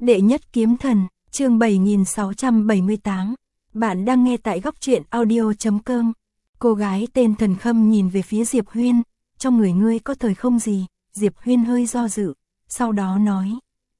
Đệ nhất kiếm thần, chương 7678. Bạn đang nghe tại góc truyện audio.com. Cô gái tên Thần Khâm nhìn về phía Diệp Huyên, trong người ngươi có thời không gì? Diệp Huyên hơi do dự, sau đó nói.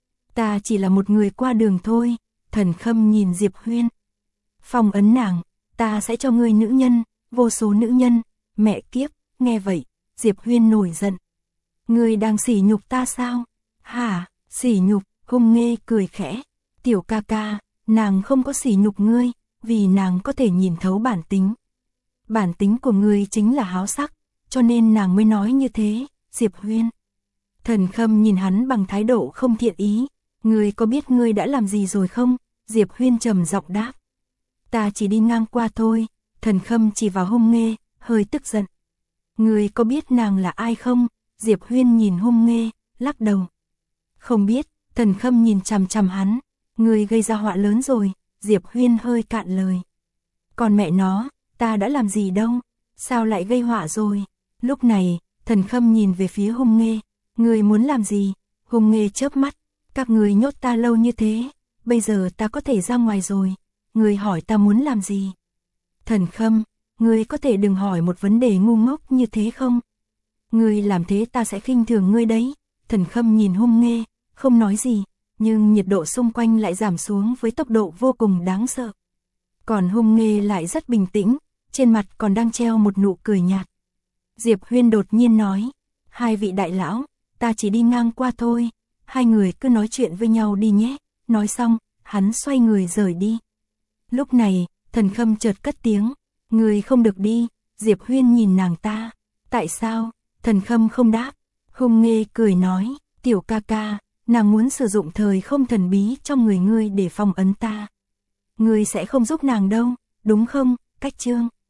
Ta chỉ là một người qua đường thôi. Thần Khâm nhìn Diệp Huyên. Phong ấn nàng, ta sẽ cho ngươi nữ nhân, vô số nữ nhân. Mẹ kiếp, nghe vậy, Diệp Huyên nổi giận. Ngươi đang sỉ nhục ta sao? Hả, sỉ nhục? Hung Nghê cười khẽ. Tiểu ca ca, nàng không có sỉ nhục ngươi, vì nàng có thể nhìn thấu bản tính. Bản tính của ngươi chính là háo sắc, cho nên nàng mới nói như thế. Diệp Huyên. Thần Khâm nhìn hắn bằng thái độ không thiện ý. Ngươi có biết ngươi đã làm gì rồi không? Diệp Huyên trầm giọng đáp. Ta chỉ đi ngang qua thôi. Thần Khâm chỉ vào Hung Nghê, hơi tức giận. Ngươi có biết nàng là ai không? Diệp Huyên nhìn Hung Nghê, lắc đầu. Không biết. Thần Khâm nhìn chằm chằm hắn. Ngươi gây ra họa lớn rồi. Diệp Huyên hơi cạn lời. Còn mẹ nó, ta đã làm gì đâu, sao lại gây họa rồi? Lúc này, Thần Khâm nhìn về phía Hung Nghê. Ngươi muốn làm gì? Hung Nghê chớp mắt. Các ngươi nhốt ta lâu như thế, bây giờ ta có thể ra ngoài rồi. Ngươi hỏi ta muốn làm gì? Thần Khâm, ngươi có thể đừng hỏi một vấn đề ngu ngốc như thế không? Ngươi làm thế ta sẽ khinh thường ngươi đấy. Thần Khâm nhìn Hung Nghê, không nói gì, nhưng nhiệt độ xung quanh lại giảm xuống với tốc độ vô cùng đáng sợ. Còn Hung Nghê lại rất bình tĩnh, trên mặt còn đang treo một nụ cười nhạt. Diệp Huyên đột nhiên nói, hai vị đại lão, ta chỉ đi ngang qua thôi, hai người cứ nói chuyện với nhau đi nhé. Nói xong, hắn xoay người rời đi. Lúc này, Thần Khâm chợt cất tiếng, người không được đi. Diệp Huyên nhìn nàng ta, tại sao? Thần Khâm không đáp. Hung Nghê cười nói, tiểu ca ca, nàng muốn sử dụng thời không thần bí trong người ngươi để phong ấn ta. Ngươi sẽ không giúp nàng đâu, đúng không? Cách chương